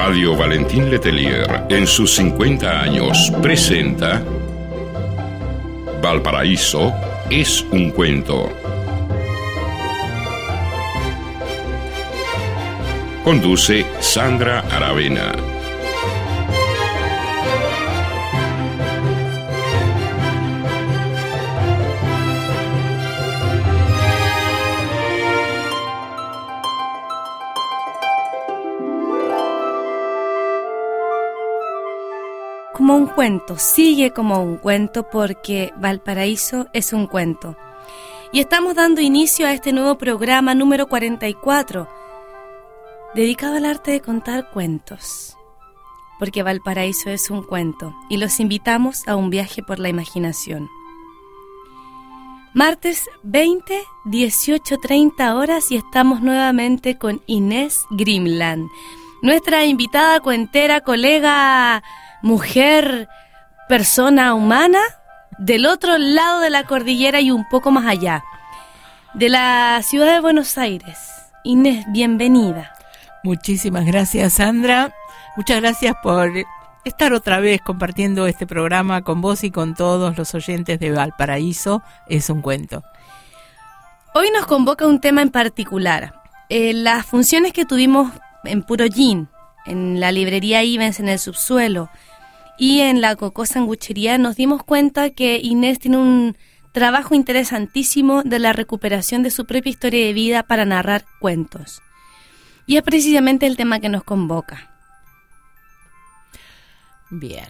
Radio Valentín Letelier, en sus 50 años, presenta Valparaíso es un cuento. Conduce Sandra Aravena. Como un cuento, sigue como un cuento porque Valparaíso es un cuento. Y estamos dando inicio a este nuevo programa número 44, dedicado al arte de contar cuentos, porque Valparaíso es un cuento y los invitamos a un viaje por la imaginación. Martes 20, 18:30 horas y estamos nuevamente con Inés Grimland, nuestra invitada cuentera, colega, mujer, persona humana, del otro lado de la cordillera y un poco más allá, de la ciudad de Buenos Aires. Inés, bienvenida. Muchísimas gracias, Sandra. Muchas gracias por estar otra vez compartiendo este programa con vos y con todos los oyentes de Valparaíso es un cuento. Hoy nos convoca un tema en particular. Las funciones que tuvimos en Puro Gin, en la librería Ivens en el subsuelo y en la Cocó Sanguchería, nos dimos cuenta que Inés tiene un trabajo interesantísimo de la recuperación de su propia historia de vida para narrar cuentos. Y es precisamente el tema que nos convoca. Bien.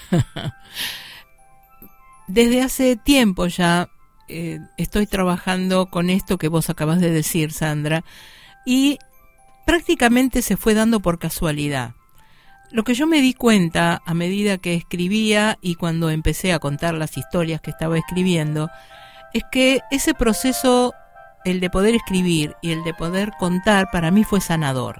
Desde hace tiempo ya estoy trabajando con esto que vos acabas de decir, Sandra, y prácticamente se fue dando por casualidad. Lo que yo me di cuenta a medida que escribía y cuando empecé a contar las historias que estaba escribiendo, es que ese proceso, el de poder escribir y el de poder contar, para mí fue sanador.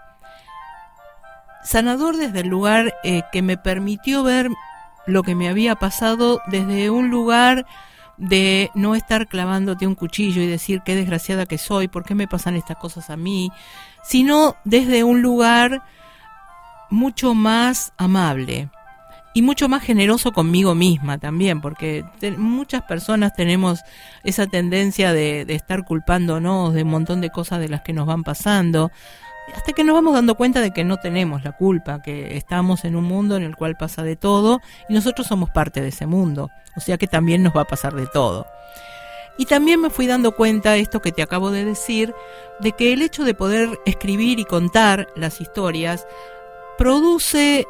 Sanador desde el lugar que me permitió ver lo que me había pasado desde un lugar de no estar clavándote un cuchillo y decir qué desgraciada que soy, por qué me pasan estas cosas a mí, sino desde un lugar mucho más amable y mucho más generoso conmigo misma también, porque muchas personas tenemos esa tendencia de estar culpándonos de un montón de cosas de las que nos van pasando, hasta que nos vamos dando cuenta de que no tenemos la culpa, que estamos en un mundo en el cual pasa de todo y nosotros somos parte de ese mundo, o sea que también nos va a pasar de todo. Y también me fui dando cuenta, esto que te acabo de decir, de que el hecho de poder escribir y contar las historias produce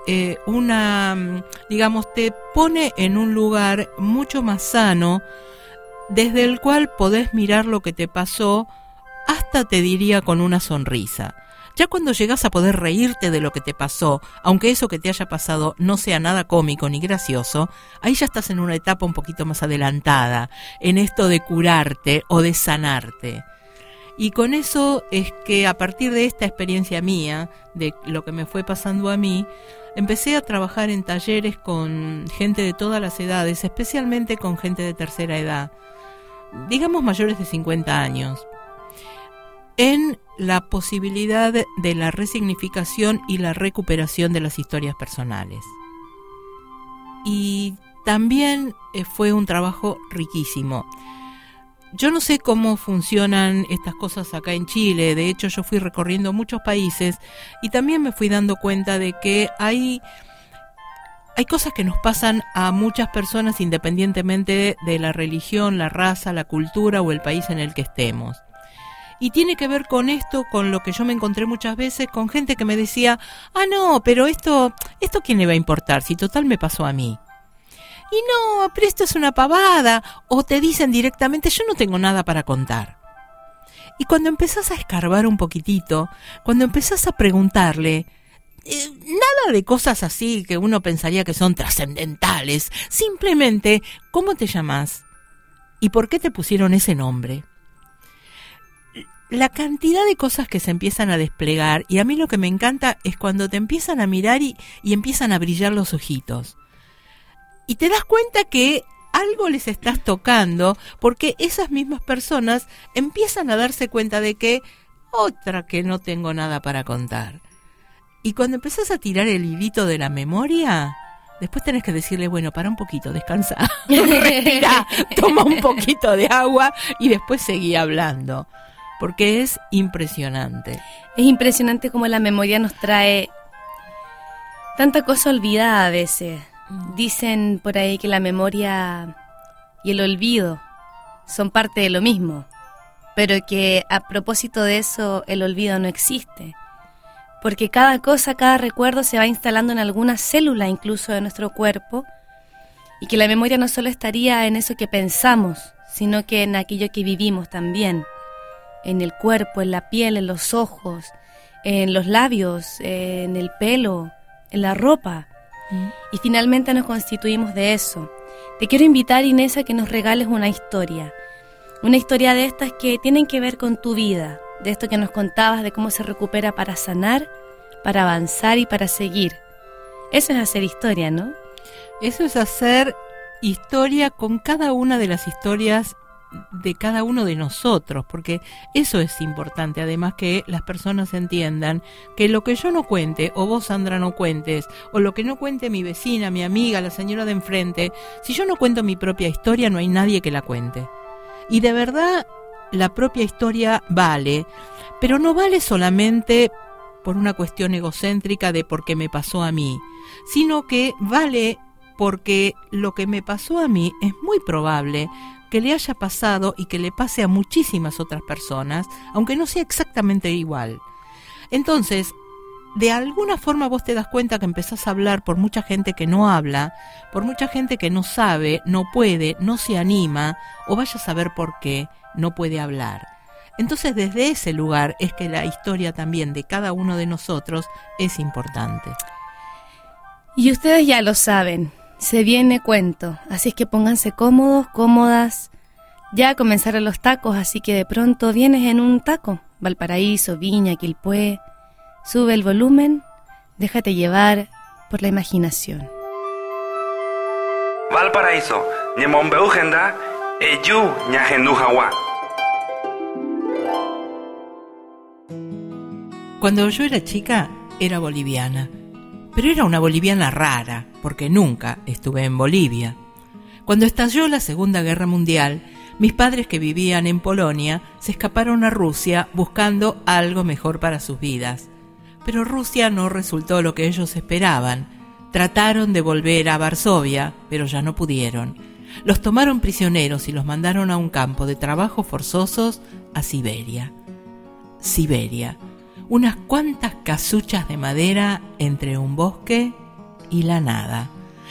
te pone en un lugar mucho más sano, desde el cual podés mirar lo que te pasó, hasta te diría con una sonrisa. Ya cuando llegás a poder reírte de lo que te pasó, aunque eso que te haya pasado no sea nada cómico ni gracioso, ahí ya estás en una etapa un poquito más adelantada, en esto de curarte o de sanarte. Y con eso es que a partir de esta experiencia mía, de lo que me fue pasando a mí, empecé a trabajar en talleres con gente de todas las edades, especialmente con gente de tercera edad, digamos mayores de 50 años, en la posibilidad de la resignificación y la recuperación de las historias personales. Y también fue un trabajo riquísimo. Yo no sé cómo funcionan estas cosas acá en Chile, de hecho yo fui recorriendo muchos países y también me fui dando cuenta de que hay cosas que nos pasan a muchas personas independientemente de la religión, la raza, la cultura o el país en el que estemos. Y tiene que ver con esto, con lo que yo me encontré muchas veces, con gente que me decía, no, pero esto ¿quién le va a importar? Si total me pasó a mí. Y no, pero esto es una pavada. O te dicen directamente, yo no tengo nada para contar. Y cuando empezás a escarbar un poquitito, cuando empezás a preguntarle, nada de cosas así que uno pensaría que son trascendentales, simplemente, ¿cómo te llamas? ¿Y por qué te pusieron ese nombre? La cantidad de cosas que se empiezan a desplegar, y a mí lo que me encanta es cuando te empiezan a mirar y empiezan a brillar los ojitos. Y te das cuenta que algo les estás tocando, porque esas mismas personas empiezan a darse cuenta de que otra que no tengo nada para contar. Y cuando empezás a tirar el hilito de la memoria, después tenés que decirle, bueno, para un poquito, descansa, respira, toma un poquito de agua y después seguí hablando, porque es impresionante. Es impresionante cómo la memoria nos trae tanta cosa olvidada a veces. Dicen por ahí que la memoria y el olvido son parte de lo mismo, pero que a propósito de eso el olvido no existe. Porque cada cosa, cada recuerdo se va instalando en alguna célula incluso de nuestro cuerpo, y que la memoria no solo estaría en eso que pensamos, sino que en aquello que vivimos también, en el cuerpo, en la piel, en los ojos, en los labios, en el pelo, en la ropa. Y finalmente nos constituimos de eso. Te quiero invitar, Inés, a que nos regales una historia de estas que tienen que ver con tu vida, de esto que nos contabas, de cómo se recupera para sanar, para avanzar y para seguir. Eso es hacer historia, ¿no? Eso es hacer historia con cada una de las historias de cada uno de nosotros, porque eso es importante, además que las personas entiendan que lo que yo no cuente, o vos, Sandra, no cuentes, o lo que no cuente mi vecina, mi amiga, la señora de enfrente, si yo no cuento mi propia historia, no hay nadie que la cuente. Y de verdad, la propia historia vale, pero no vale solamente por una cuestión egocéntrica de por qué me pasó a mí, sino que vale porque lo que me pasó a mí es muy probable que le haya pasado y que le pase a muchísimas otras personas, aunque no sea exactamente igual. Entonces, de alguna forma vos te das cuenta que empezás a hablar por mucha gente que no habla, por mucha gente que no sabe, no puede, no se anima, o vaya a saber por qué no puede hablar. Entonces, desde ese lugar es que la historia también de cada uno de nosotros es importante. Y ustedes ya lo saben, se viene cuento, así es que pónganse cómodos, cómodas. Ya comenzaron los tacos, así que de pronto vienes en un taco. Valparaíso, Viña, Quilpué. Sube el volumen, déjate llevar por la imaginación. Valparaíso, Ñemombeujenda, Eyu Ñajendujawa. Cuando yo era chica, era boliviana. Pero era una boliviana rara, porque nunca estuve en Bolivia. Cuando estalló la Segunda Guerra Mundial, mis padres, que vivían en Polonia, se escaparon a Rusia buscando algo mejor para sus vidas. Pero Rusia no resultó lo que ellos esperaban. Trataron de volver a Varsovia, pero ya no pudieron. Los tomaron prisioneros y los mandaron a un campo de trabajos forzosos a Siberia. Siberia. Unas cuantas casuchas de madera entre un bosque y la nada.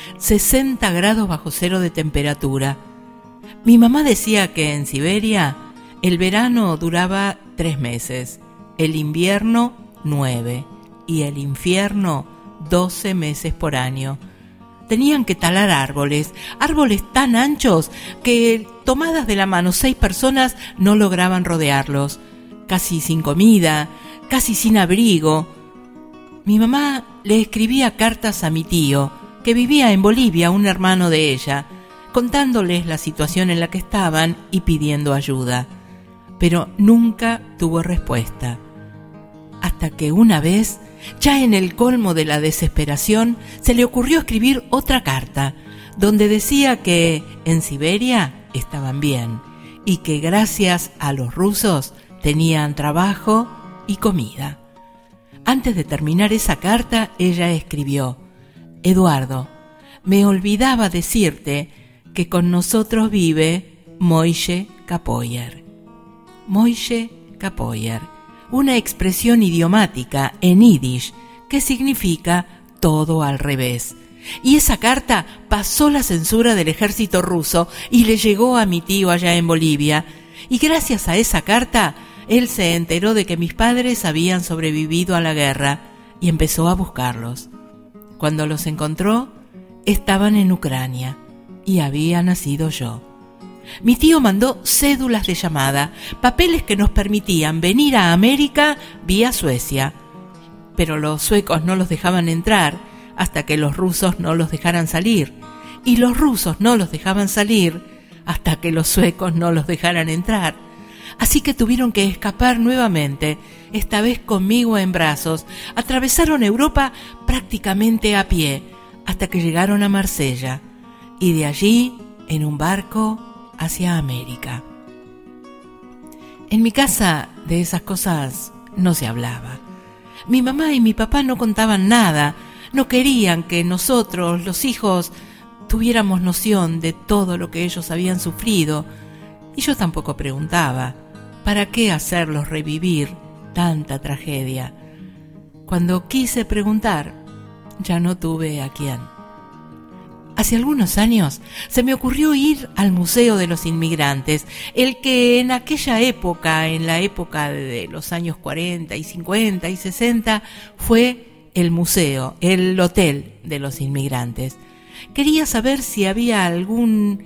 60 grados bajo cero de temperatura. Mi mamá decía que en Siberia el verano duraba 3 meses, el invierno 9 y el infierno 12 meses por año. Tenían que talar árboles tan anchos que tomadas de la mano 6 personas no lograban rodearlos, casi sin comida, casi sin abrigo. Mi mamá le escribía cartas a mi tío, que vivía en Bolivia, un hermano de ella, contándoles la situación en la que estaban y pidiendo ayuda. Pero nunca tuvo respuesta. Hasta que una vez, ya en el colmo de la desesperación, se le ocurrió escribir otra carta, donde decía que en Siberia estaban bien y que gracias a los rusos tenían trabajo y comida. Antes de terminar esa carta, ella escribió: Eduardo, me olvidaba decirte que con nosotros vive Moishe Capoyer. Moishe Capoyer, una expresión idiomática en yiddish que significa todo al revés. Y esa carta pasó la censura del ejército ruso y le llegó a mi tío allá en Bolivia. Y gracias a esa carta, él se enteró de que mis padres habían sobrevivido a la guerra y empezó a buscarlos. Cuando los encontró, estaban en Ucrania y había nacido yo. Mi tío mandó cédulas de llamada, papeles que nos permitían venir a América vía Suecia. Pero los suecos no los dejaban entrar hasta que los rusos no los dejaran salir. Y los rusos no los dejaban salir hasta que los suecos no los dejaran entrar. Así que tuvieron que escapar nuevamente, esta vez conmigo en brazos. Atravesaron Europa prácticamente a pie, hasta que llegaron a Marsella, y de allí en un barco hacia América. En mi casa de esas cosas no se hablaba. Mi mamá y mi papá no contaban nada, no querían que nosotros, los hijos, tuviéramos noción de todo lo que ellos habían sufrido, y yo tampoco preguntaba, ¿para qué hacerlos revivir tanta tragedia? Cuando quise preguntar, ya no tuve a quién. Hace algunos años se me ocurrió ir al Museo de los Inmigrantes, el que en aquella época, en la época de los años 40 y 50 y 60, fue el museo, el hotel de los inmigrantes. Quería saber si había algún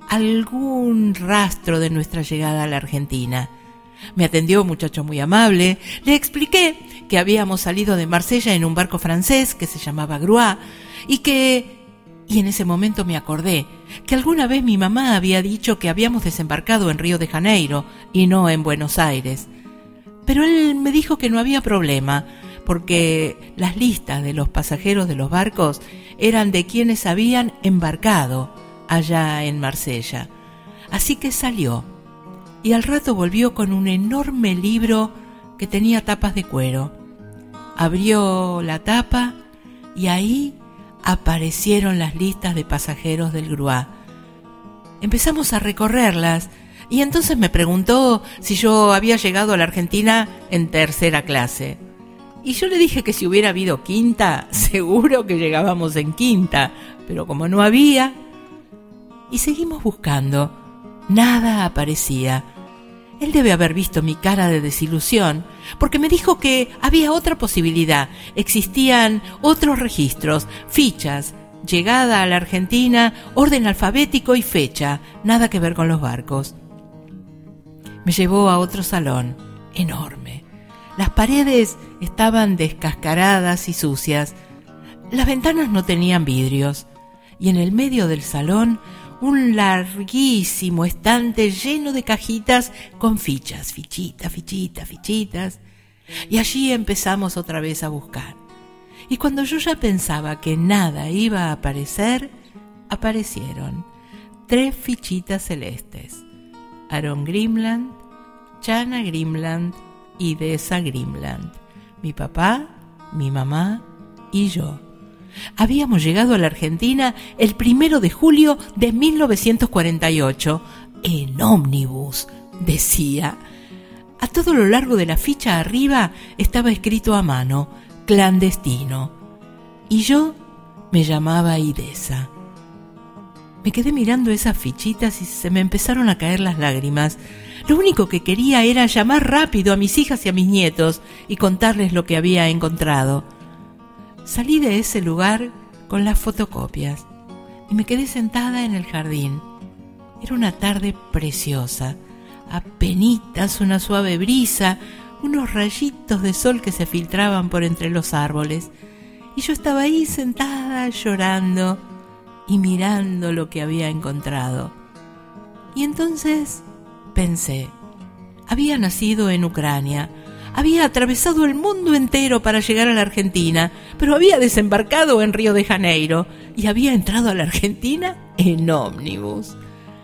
rastro de nuestra llegada a la Argentina. Me atendió un muchacho muy amable, le expliqué que habíamos salido de Marsella en un barco francés que se llamaba Gruá y en ese momento me acordé que alguna vez mi mamá había dicho que habíamos desembarcado en Río de Janeiro y no en Buenos Aires. Pero él me dijo que no había problema, porque las listas de los pasajeros de los barcos eran de quienes habían embarcado allá en Marsella. Así que salió, y al rato volvió con un enorme libro que tenía tapas de cuero. Abrió la tapa y ahí aparecieron las listas de pasajeros del Gruá. Empezamos a recorrerlas y entonces me preguntó si yo había llegado a la Argentina en tercera clase. Y yo le dije que si hubiera habido quinta, seguro que llegábamos en quinta, pero como no había... Y seguimos buscando. Nada aparecía. Él debe haber visto mi cara de desilusión, porque me dijo que había otra posibilidad. Existían otros registros, fichas, llegada a la Argentina, orden alfabético y fecha, nada que ver con los barcos. Me llevó a otro salón, enorme. Las paredes estaban descascaradas y sucias. Las ventanas no tenían vidrios. Y en el medio del salón, un larguísimo estante lleno de cajitas con fichas, fichitas. Y allí empezamos otra vez a buscar. Y cuando yo ya pensaba que nada iba a aparecer, aparecieron 3 fichitas celestes. Aaron Grimland, Chana Grimland y Deza Grimland. Mi papá, mi mamá y yo. Habíamos llegado a la Argentina el 1 de julio de 1948, en ómnibus, decía. A todo lo largo de la ficha arriba estaba escrito a mano, clandestino. Y yo me llamaba Idesa. Me quedé mirando esas fichitas y se me empezaron a caer las lágrimas. Lo único que quería era llamar rápido a mis hijas y a mis nietos y contarles lo que había encontrado. Salí de ese lugar con las fotocopias y me quedé sentada en el jardín. Era una tarde preciosa, apenitas una suave brisa, unos rayitos de sol que se filtraban por entre los árboles, y yo estaba ahí sentada llorando y mirando lo que había encontrado. Y entonces pensé, había nacido en Ucrania, había atravesado el mundo entero para llegar a la Argentina, pero había desembarcado en Río de Janeiro y había entrado a la Argentina en ómnibus.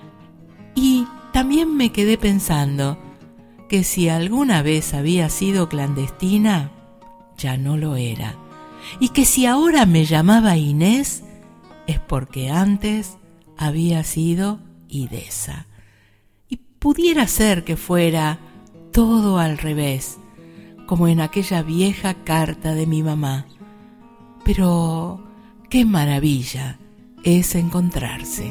Y también me quedé pensando que si alguna vez había sido clandestina, ya no lo era. Y que si ahora me llamaba Inés, es porque antes había sido Idesa. Y pudiera ser que fuera todo al revés, como en aquella vieja carta de mi mamá. Pero qué maravilla es encontrarse.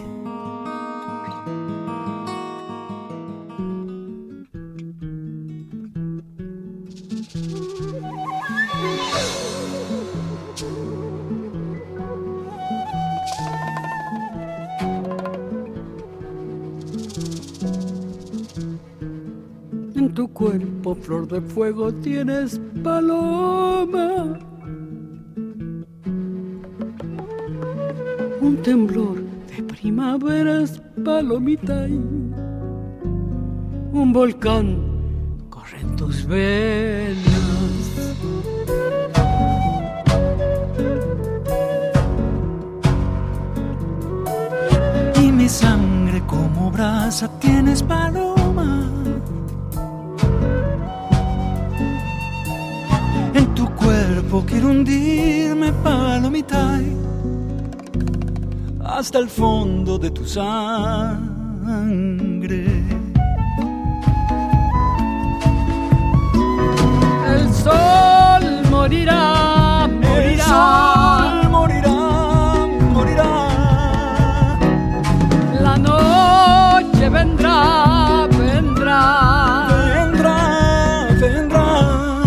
En tu cuerpo, flor de fuego, tienes paloma. Un temblor de primaveras, palomita. un volcán corre en tus venas. Y mi sangre como brasa tienes, paloma. En tu cuerpo quiero hundirme, palomita, hasta el fondo de tu sangre. El sol morirá, morirá. El sol morirá, morirá. La noche vendrá, vendrá. Vendrá, vendrá.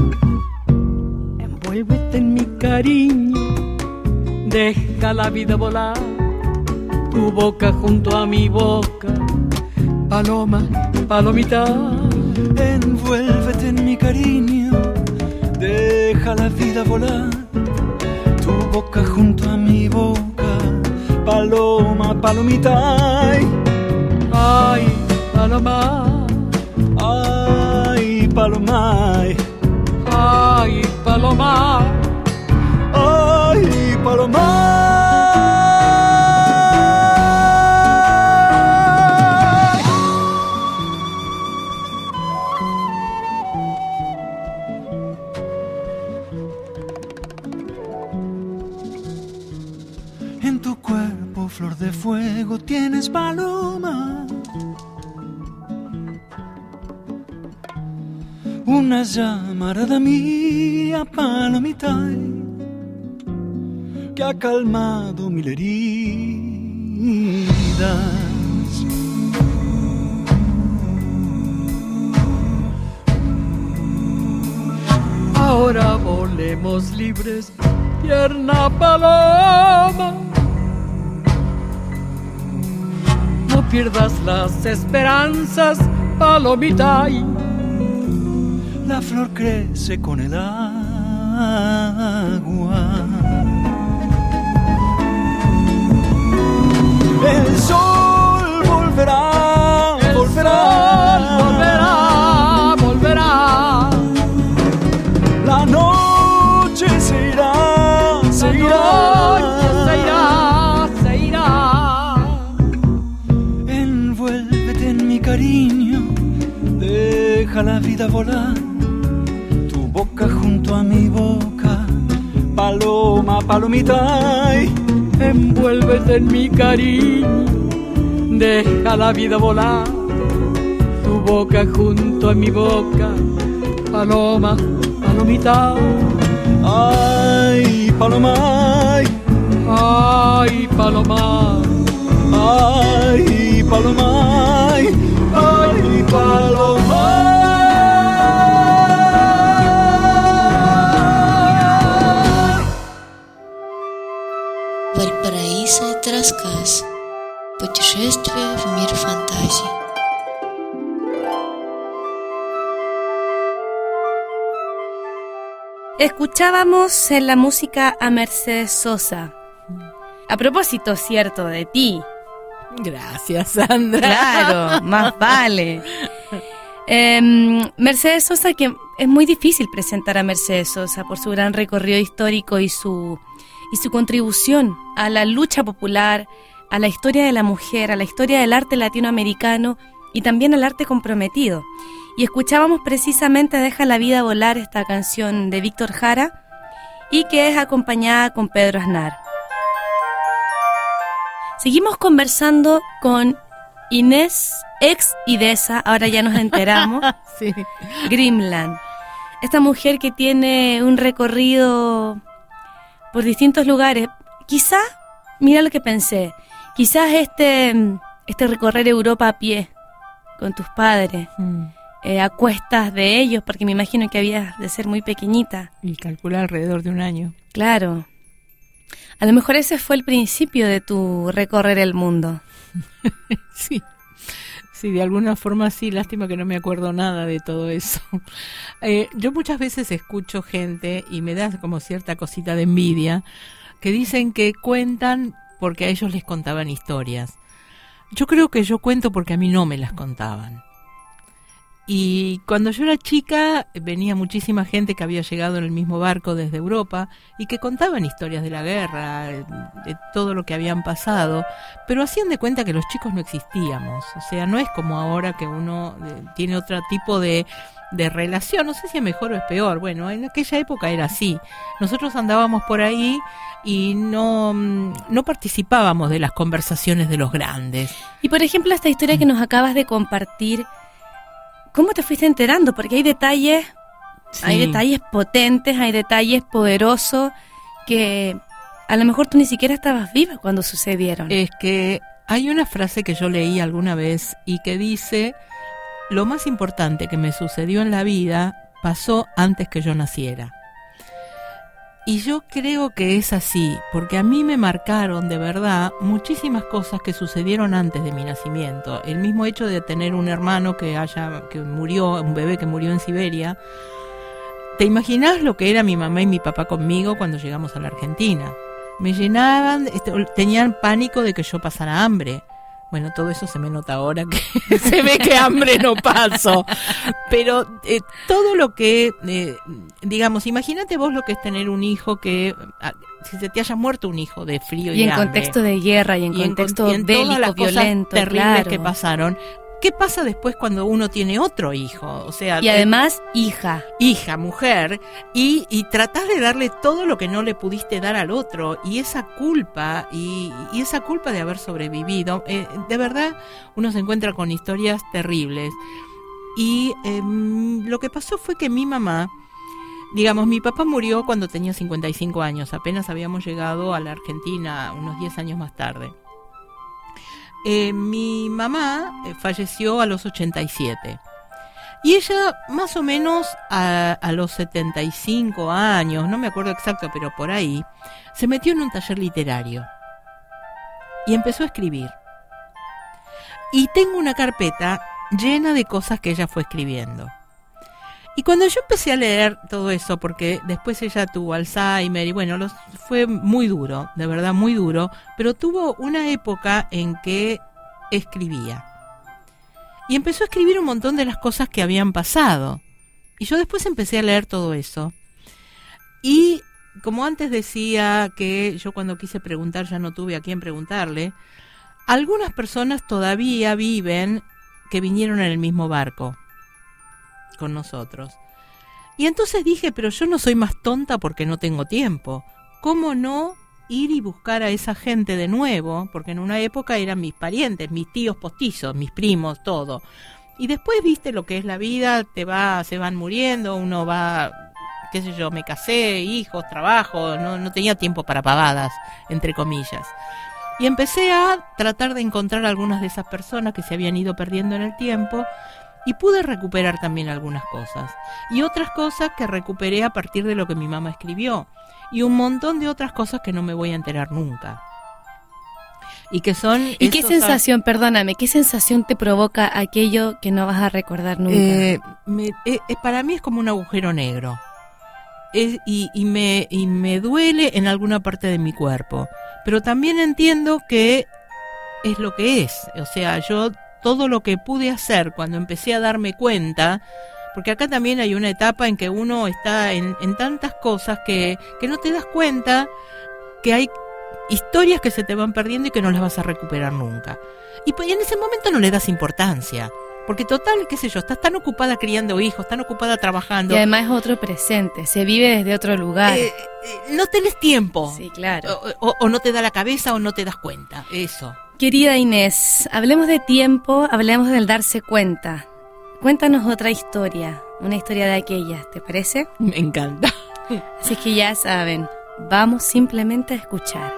Envuélvete en mi cariño, deja la vida volar. Tu boca junto a mi boca, paloma, palomita. Envuélvete en mi cariño, deja la vida volar. Tu boca junto a mi boca, paloma, palomita. Ay, paloma. Ay, paloma. Ay, paloma. Ay, paloma. En tu cuerpo, flor de fuego, tienes, paloma. Una llamarada mía, palomita, que ha calmado mil heridas. Ahora volemos libres, tierna paloma. No pierdas las esperanzas, palomita. La flor crece con el agua. El sol volverá, el volverá, sol volverá, volverá. La noche se irá, se irá, se irá, se irá. Envuélvete en mi cariño, deja la vida volar. Tu boca junto a mi boca, paloma, palomita. Envuélvete en mi cariño, deja la vida volar. Tu boca junto a mi boca, paloma, palomita. Ay, paloma. Ay, paloma. Ay, paloma. Ay, paloma. Раиса это рассказ. Путешествие в мир фантазий. Escuchábamos en la música a Mercedes Sosa. A propósito, cierto, de ti. Gracias, Sandra. Claro, más vale. Mercedes Sosa, que es muy difícil presentar a Mercedes Sosa por su gran recorrido histórico y su contribución a la lucha popular, a la historia de la mujer, a la historia del arte latinoamericano y también al arte comprometido. Y escuchábamos precisamente Deja la vida volar, esta canción de Víctor Jara, y que es acompañada con Pedro Aznar. Seguimos conversando con Inés, ex Idesa, ahora ya nos enteramos, Sí. Grimland. Esta mujer que tiene un recorrido por distintos lugares. Quizás, mira lo que pensé, quizás este recorrer Europa a pie con tus padres, a cuestas de ellos, porque me imagino que habías de ser muy pequeñita. Y calcula alrededor de un año. Claro. A lo mejor ese fue el principio de tu recorrer el mundo. Sí. Sí, de alguna forma sí, lástima que no me acuerdo nada de todo eso. Yo muchas veces escucho gente, y me da como cierta cosita de envidia, que dicen que cuentan porque a ellos les contaban historias. Yo creo que yo cuento porque a mí no me las contaban. Y cuando yo era chica venía muchísima gente que había llegado en el mismo barco desde Europa y que contaban historias de la guerra, de todo lo que habían pasado, pero hacían de cuenta que los chicos no existíamos. O sea, no es como ahora que uno tiene otro tipo de relación, no sé si es mejor o es peor. Bueno, en aquella época era así. Nosotros andábamos por ahí y no participábamos de las conversaciones de los grandes. Y por ejemplo, esta historia que nos acabas de compartir, ¿cómo te fuiste enterando? Porque hay detalles, Sí. hay detalles potentes, hay detalles poderosos que a lo mejor tú ni siquiera estabas viva cuando sucedieron. Es que hay una frase que yo leí alguna vez y que dice: lo más importante que me sucedió en la vida pasó antes que yo naciera. Y yo creo que es así, porque a mí me marcaron de verdad muchísimas cosas que sucedieron antes de mi nacimiento. El mismo hecho de tener un hermano que murió, un bebé que murió en Siberia. ¿Te imaginás lo que era mi mamá y mi papá conmigo cuando llegamos a la Argentina? Me llenaban, tenían pánico de que yo pasara hambre. Bueno, todo eso se me nota ahora que se ve que hambre no paso. Pero todo lo que, digamos, imagínate vos lo que es tener un hijo que, si se te haya muerto un hijo de frío y en hambre. contexto de guerra y en contexto en bélico, todas las violento, cosas terribles claro. que pasaron. ¿Qué pasa después cuando uno tiene otro hijo? O sea, Y además, hija. mujer, y tratás de darle todo lo que no le pudiste dar al otro, y esa culpa, y esa culpa de haber sobrevivido, de verdad uno se encuentra con historias terribles. Y lo que pasó fue que mi mamá, digamos, mi papá murió cuando tenía 55 años, apenas habíamos llegado a la Argentina unos 10 años más tarde. Mi mamá falleció a los 87 y ella más o menos a los 75 años, no me acuerdo exacto, pero por ahí, se metió en un taller literario y empezó a escribir. Y tengo una carpeta llena de cosas que ella fue escribiendo. Y cuando yo empecé a leer todo eso, porque después ella tuvo Alzheimer y bueno, fue muy duro, de verdad muy duro, pero tuvo una época en que escribía. Y empezó a escribir un montón de las cosas que habían pasado. Y yo después empecé a leer todo eso. Y como antes decía que yo cuando quise preguntar ya no tuve a quién preguntarle, algunas personas todavía viven que vinieron en el mismo barco con nosotros. Y entonces dije, pero yo no soy más tonta porque no tengo tiempo. ¿Cómo no ir y buscar a esa gente de nuevo? Porque en una época eran mis parientes, mis tíos postizos, mis primos, todo. Y después viste lo que es la vida, se van muriendo, uno va, qué sé yo, me casé, hijos, trabajo, no tenía tiempo para pavadas, entre comillas. Y empecé a tratar de encontrar algunas de esas personas que se habían ido perdiendo en el tiempo. Y pude recuperar también algunas cosas. Y otras cosas que recuperé a partir de lo que mi mamá escribió. Y un montón de otras cosas que no me voy a enterar nunca. Y que son... ¿Y qué sensación, perdóname, qué sensación te provoca aquello que no vas a recordar nunca? Para mí es como un agujero negro. Y me duele en alguna parte de mi cuerpo. Pero también entiendo que es lo que es. O sea, yo... todo lo que pude hacer cuando empecé a darme cuenta, porque acá también hay una etapa en que uno está en tantas cosas que no te das cuenta que hay historias que se te van perdiendo y que no las vas a recuperar nunca. Y en ese momento no le das importancia, porque total, qué sé yo, estás tan ocupada criando hijos, tan ocupada trabajando. Y además es otro presente, se vive desde otro lugar. No tenés tiempo. Sí, claro. O no te da la cabeza o no te das cuenta, eso. Querida Inés, hablemos de tiempo, hablemos del darse cuenta. Cuéntanos otra historia, una historia de aquellas, ¿te parece? Me encanta. Así que ya saben, vamos simplemente a escuchar.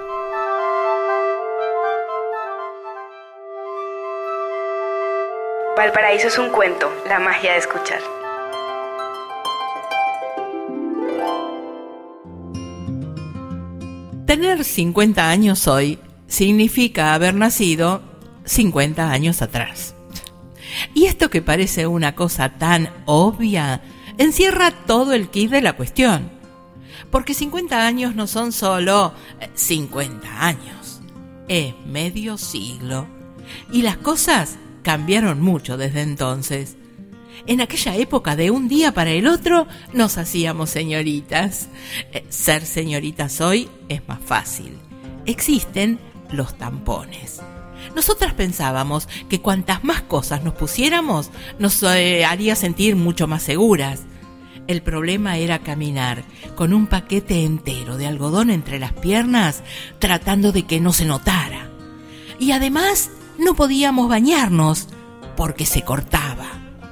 Valparaíso es un cuento, la magia de escuchar. Tener 50 años hoy significa haber nacido 50 años atrás. Y esto que parece una cosa tan obvia, encierra todo el quid de la cuestión. Porque 50 años no son solo 50 años, es medio siglo. Y las cosas cambiaron mucho desde entonces. En aquella época, de un día para el otro, nos hacíamos señoritas. Ser señoritas hoy es más fácil. Existen los tampones. Nosotras pensábamos que cuantas más cosas nos pusiéramos, nos haría sentir mucho más seguras. El problema era caminar con un paquete entero de algodón entre las piernas, tratando de que no se notara. Y además no podíamos bañarnos porque se cortaba.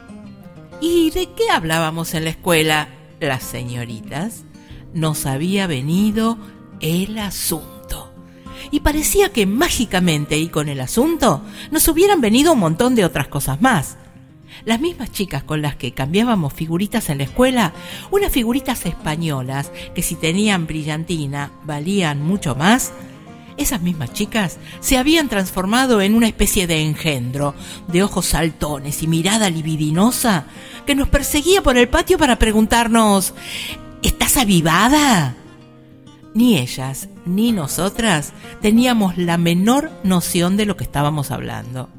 ¿Y de qué hablábamos en la escuela, las señoritas? Nos había venido el asunto. Y parecía que mágicamente y con el asunto nos hubieran venido un montón de otras cosas más. Las mismas chicas con las que cambiábamos figuritas en la escuela, unas figuritas españolas que si tenían brillantina valían mucho más, esas mismas chicas se habían transformado en una especie de engendro, de ojos saltones y mirada libidinosa, que nos perseguía por el patio para preguntarnos: ¿estás avivada? Ni ellas ni nosotras teníamos la menor noción de lo que estábamos hablando.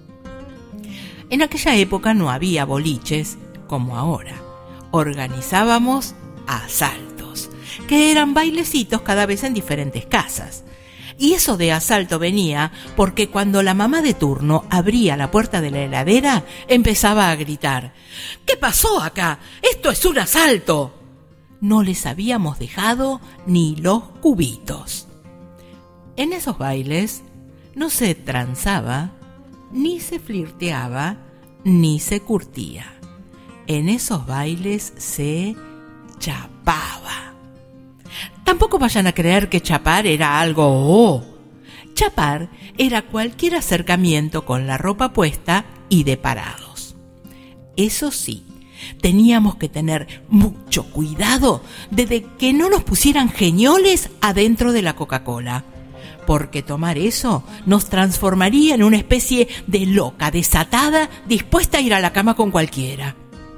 En aquella época no había boliches como ahora. Organizábamos asaltos, que eran bailecitos cada vez en diferentes casas. Y eso de asalto venía porque cuando la mamá de turno abría la puerta de la heladera, empezaba a gritar: ¿qué pasó acá? ¡Esto es un asalto! No les habíamos dejado ni los cubitos. En esos bailes no se transaba, ni se flirteaba, ni se curtía. En esos bailes se chapaba. Tampoco vayan a creer que chapar era algo Chapar era cualquier acercamiento con la ropa puesta y de parados. Eso sí, teníamos que tener mucho cuidado de que no nos pusieran geñoles adentro de la Coca-Cola, porque tomar eso nos transformaría en una especie de loca desatada dispuesta a ir a la cama con cualquiera.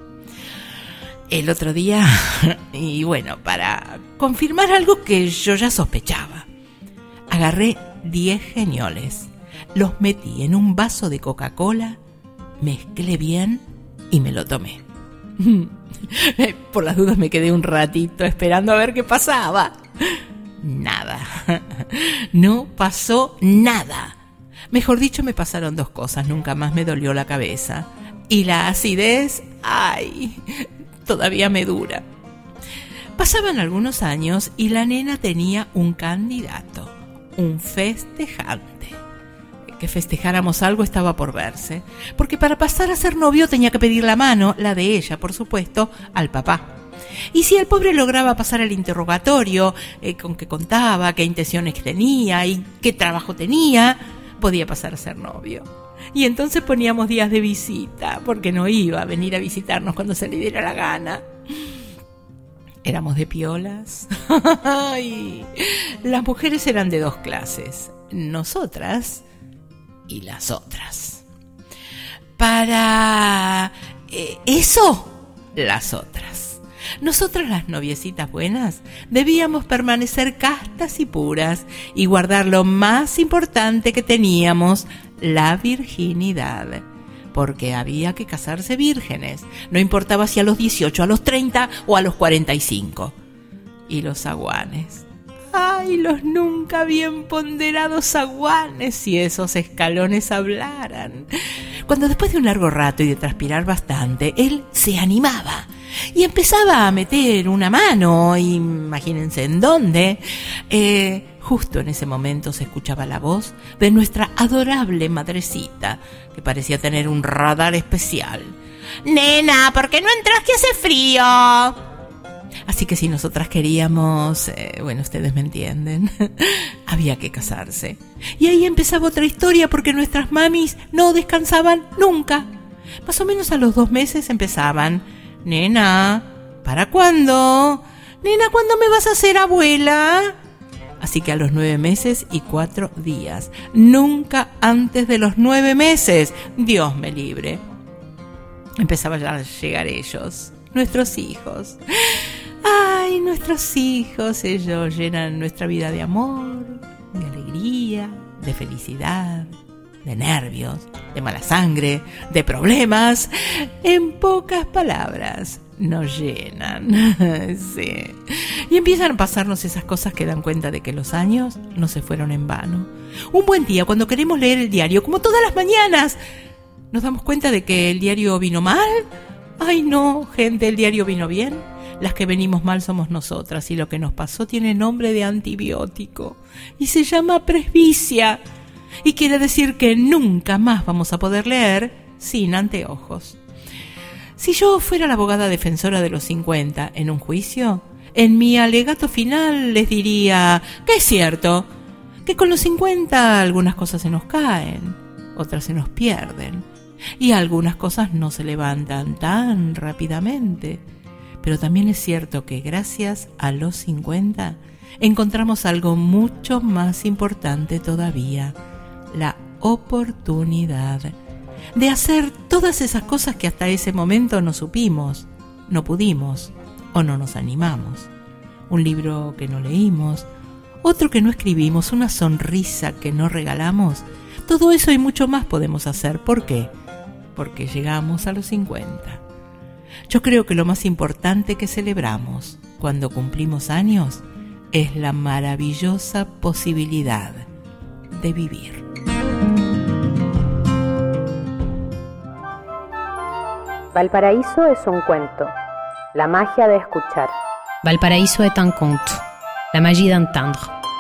El otro día, y bueno, para confirmar algo que yo ya sospechaba, agarré 10 geñoles, los metí en un vaso de Coca-Cola, mezclé bien y me lo tomé. Por las dudas me quedé un ratito esperando a ver qué pasaba. Nada. No pasó nada. Mejor dicho, me pasaron 2 cosas. Nunca más me dolió la cabeza. Y la acidez, ¡ay!, todavía me dura. Pasaban algunos años y la nena tenía un candidato, un festejante. Que festejáramos algo estaba por verse, porque para pasar a ser novio tenía que pedir la mano, la de ella, por supuesto, al papá. Y si el pobre lograba pasar el interrogatorio, con qué contaba, qué intenciones tenía y qué trabajo tenía, podía pasar a ser novio. Y entonces poníamos días de visita, porque no iba a venir a visitarnos cuando se le diera la gana. Éramos de piolas. Y las mujeres eran de 2 clases, nosotras y las otras. Para eso, las otras. Nosotras, las noviecitas buenas, debíamos permanecer castas y puras y guardar lo más importante que teníamos, la virginidad. Porque había que casarse vírgenes, no importaba si a los 18, a los 30 o a los 45. Y los zaguanes. ¡Ay, los nunca bien ponderados zaguanes! Si esos escalones hablaran. Cuando después de un largo rato y de transpirar bastante, él se animaba y empezaba a meter una mano, imagínense en dónde. Justo en ese momento se escuchaba la voz de nuestra adorable madrecita, que parecía tener un radar especial. «Nena, ¿por qué no entras que hace frío?» Así que si nosotras queríamos, bueno, ustedes me entienden, había que casarse. Y ahí empezaba otra historia, porque nuestras mamis no descansaban nunca. Más o menos a los 2 meses empezaban: «Nena, ¿para cuándo? Nena, ¿cuándo me vas a hacer abuela?» Así que a los 9 meses y 4 días, nunca antes de los 9 meses, Dios me libre, empezaban a llegar ellos, nuestros hijos. ¡Ay, nuestros hijos! Ellos llenan nuestra vida de amor, de alegría, de felicidad, de nervios, de mala sangre, de problemas. En pocas palabras, nos llenan. Sí. Y empiezan a pasarnos esas cosas que dan cuenta de que los años no se fueron en vano. Un buen día, cuando queremos leer el diario, como todas las mañanas, nos damos cuenta de que el diario vino mal. Ay no, gente, el diario vino bien. Las que venimos mal somos nosotras, y lo que nos pasó tiene nombre de antibiótico y se llama presbicia, y quiere decir que nunca más vamos a poder leer sin anteojos. Si yo fuera la abogada defensora de los 50 en un juicio, en mi alegato final les diría que es cierto, que con los 50 algunas cosas se nos caen, otras se nos pierden, y algunas cosas no se levantan tan rápidamente. Pero también es cierto que gracias a los 50 encontramos algo mucho más importante todavía, la oportunidad de hacer todas esas cosas que hasta ese momento no supimos, no pudimos o no nos animamos. Un libro que no leímos, otro que no escribimos, una sonrisa que no regalamos. Todo eso y mucho más podemos hacer. ¿Por qué? Porque llegamos a los 50. Yo creo que lo más importante que celebramos cuando cumplimos años es la maravillosa posibilidad de vivir. Valparaíso es un cuento, la magia de escuchar. Valparaíso est un conte, la magie d'entendre.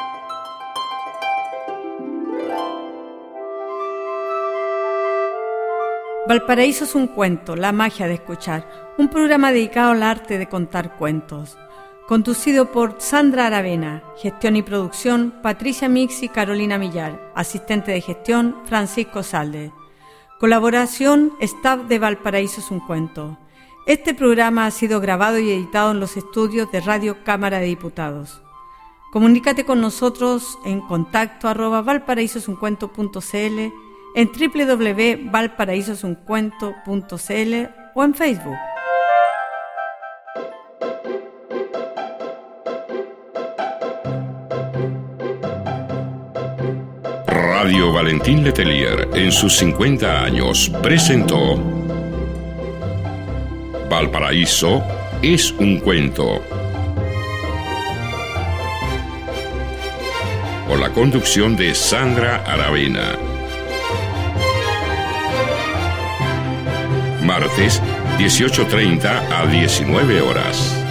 Valparaíso es un cuento, la magia de escuchar, un programa dedicado al arte de contar cuentos. Conducido por Sandra Aravena, gestión y producción, Patricia Mix y Carolina Millar, asistente de gestión, Francisco Salde. Colaboración, staff de Valparaíso es un cuento. Este programa ha sido grabado y editado en los estudios de Radio Cámara de Diputados. Comunícate con nosotros en contacto@valparaísosuncuento.cl, en www.valparaísosuncuento.cl o en Facebook. Radio Valentín Letelier, en sus 50 años, presentó Valparaíso es un cuento. Con la conducción de Sandra Aravena. Martes, 18:30 a 19 horas.